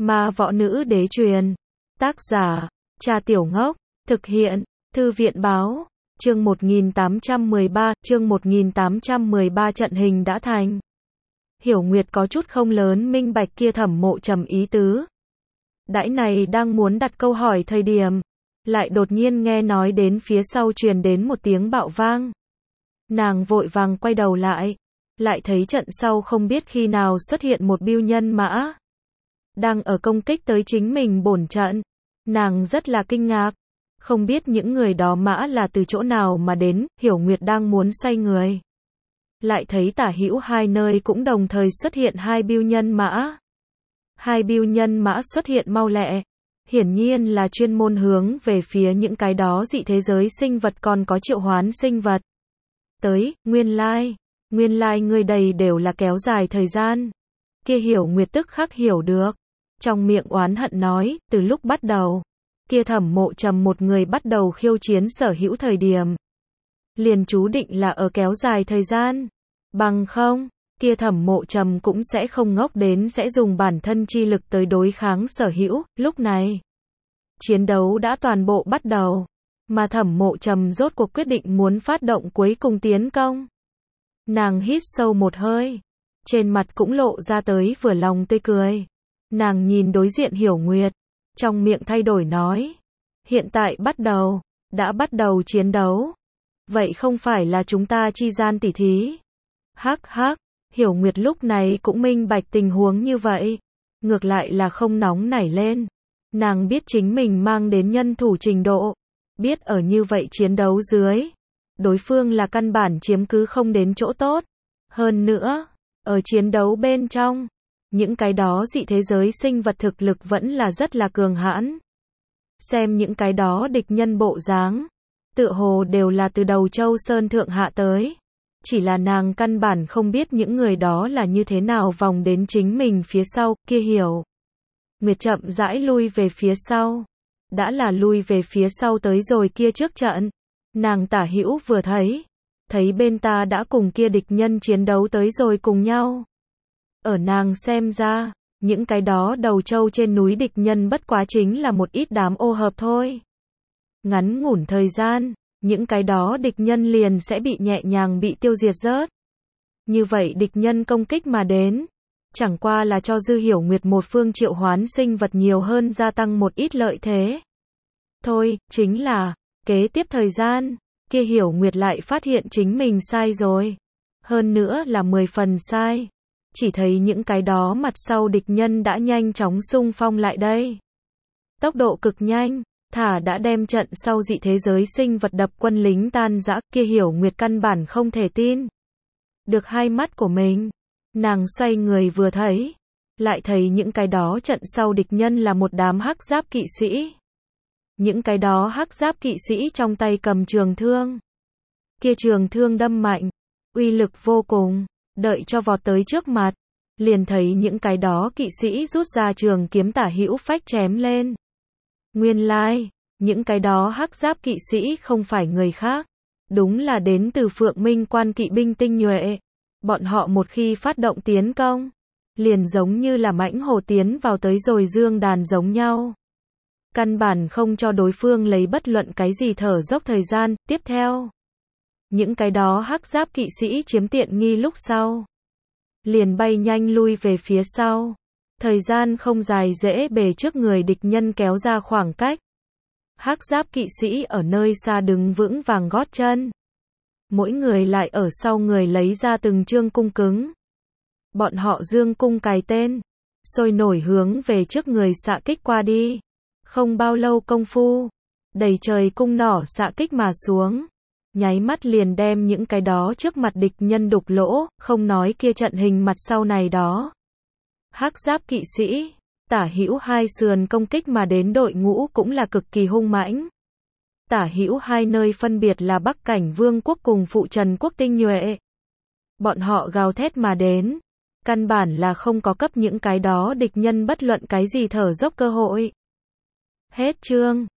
Ma Võ Nữ Đế Truyền. Tác giả, Cha Tiểu Ngốc. Thực hiện, Thư viện Báo. Chương 1813, chương 1813 trận hình đã thành. Hiểu Nguyệt có chút không lớn minh bạch kia Thẩm Mộ Trầm ý tứ. Đãi này đang muốn đặt câu hỏi thời điểm, lại đột nhiên nghe nói đến phía sau truyền đến một tiếng bạo vang. Nàng vội vàng quay đầu lại thấy trận sau không biết khi nào xuất hiện một bưu nhân mã, đang ở công kích tới chính mình bổn trận. Nàng rất là kinh ngạc, không biết những người đó mã là từ chỗ nào mà đến. Hiểu Nguyệt đang muốn xoay người, lại thấy tả hữu hai nơi cũng đồng thời xuất hiện hai bưu nhân mã. Hai bưu nhân mã xuất hiện mau lẹ, hiển nhiên là chuyên môn hướng về phía những cái đó dị thế giới sinh vật còn có triệu hoán sinh vật. Tới, nguyên lai người đầy đều là kéo dài thời gian. Kia Hiểu Nguyệt tức khắc hiểu được, trong miệng oán hận nói, từ lúc bắt đầu, kia Thẩm Mộ Trầm một người bắt đầu khiêu chiến sở hữu thời điểm, liền chú định là ở kéo dài thời gian. Bằng không, kia Thẩm Mộ Trầm cũng sẽ không ngốc đến sẽ dùng bản thân chi lực tới đối kháng sở hữu. Lúc này, chiến đấu đã toàn bộ bắt đầu, mà Thẩm Mộ Trầm rốt cuộc quyết định muốn phát động cuối cùng tiến công. Nàng hít sâu một hơi, trên mặt cũng lộ ra tới vừa lòng tươi cười. Nàng nhìn đối diện Hiểu Nguyệt, trong miệng thay đổi nói, hiện tại đã bắt đầu chiến đấu. Vậy không phải là chúng ta chi gian tỉ thí? Hắc hắc, Hiểu Nguyệt lúc này cũng minh bạch tình huống như vậy, ngược lại là không nóng nảy lên. Nàng biết chính mình mang đến nhân thủ trình độ, biết ở như vậy chiến đấu dưới, đối phương là căn bản chiếm cứ không đến chỗ tốt. Hơn nữa, ở chiến đấu bên trong, những cái đó dị thế giới sinh vật thực lực vẫn là rất là cường hãn. Xem những cái đó địch nhân bộ dáng, tựa hồ đều là từ Đầu Châu Sơn thượng hạ tới. Chỉ là nàng căn bản không biết những người đó là như thế nào vòng đến chính mình phía sau. Kia Hiểu Nguyệt chậm rãi lui về phía sau. Đã là lui về phía sau tới rồi kia trước trận. Nàng tả hữu vừa thấy bên ta đã cùng kia địch nhân chiến đấu tới rồi cùng nhau. Ở nàng xem ra, những cái đó Đầu Châu trên núi địch nhân bất quá chính là một ít đám ô hợp thôi. Ngắn ngủn thời gian, những cái đó địch nhân liền sẽ bị nhẹ nhàng bị tiêu diệt rớt. Như vậy địch nhân công kích mà đến, chẳng qua là cho Dư Hiểu Nguyệt một phương triệu hoán sinh vật nhiều hơn gia tăng một ít lợi thế. Thôi, chính là, kế tiếp thời gian, kia Hiểu Nguyệt lại phát hiện chính mình sai rồi. Hơn nữa là 10 phần sai. Chỉ thấy những cái đó mặt sau địch nhân đã nhanh chóng xung phong lại đây. Tốc độ cực nhanh, thả đã đem trận sau dị thế giới sinh vật đập quân lính tan rã. Kia Hiểu Nguyệt căn bản không thể tin được hai mắt của mình. Nàng xoay người vừa thấy, lại thấy những cái đó trận sau địch nhân là một đám hắc giáp kỵ sĩ. Những cái đó hắc giáp kỵ sĩ trong tay cầm trường thương. Kia trường thương đâm mạnh, uy lực vô cùng. Đợi cho vọt tới trước mặt, liền thấy những cái đó kỵ sĩ rút ra trường kiếm tả hữu phách chém lên. Nguyên lai, những cái đó hắc giáp kỵ sĩ không phải người khác, đúng là đến từ Phượng Minh Quan kỵ binh tinh nhuệ. Bọn họ một khi phát động tiến công, liền giống như là mãnh hổ tiến vào tới rồi dương đàn giống nhau. Căn bản không cho đối phương lấy bất luận cái gì thở dốc thời gian. Tiếp theo, những cái đó hắc giáp kỵ sĩ chiếm tiện nghi lúc sau, liền bay nhanh lui về phía sau. Thời gian không dài dễ bề trước người địch nhân kéo ra khoảng cách. Hắc giáp kỵ sĩ ở nơi xa đứng vững vàng gót chân. Mỗi người lại ở sau người lấy ra từng trương cung cứng. Bọn họ dương cung cài tên, sôi nổi hướng về trước người xạ kích qua đi. Không bao lâu công phu, đầy trời cung nỏ xạ kích mà xuống. Nháy mắt liền đem những cái đó trước mặt địch nhân đục lỗ, không nói kia trận hình mặt sau này đó. Hắc giáp kỵ sĩ, tả hữu hai sườn công kích mà đến đội ngũ cũng là cực kỳ hung mãnh. Tả hữu hai nơi phân biệt là Bắc Cảnh Vương quốc cùng Phụ Trần quốc tinh nhuệ. Bọn họ gào thét mà đến, căn bản là không có cấp những cái đó địch nhân bất luận cái gì thở dốc cơ hội. Hết chương.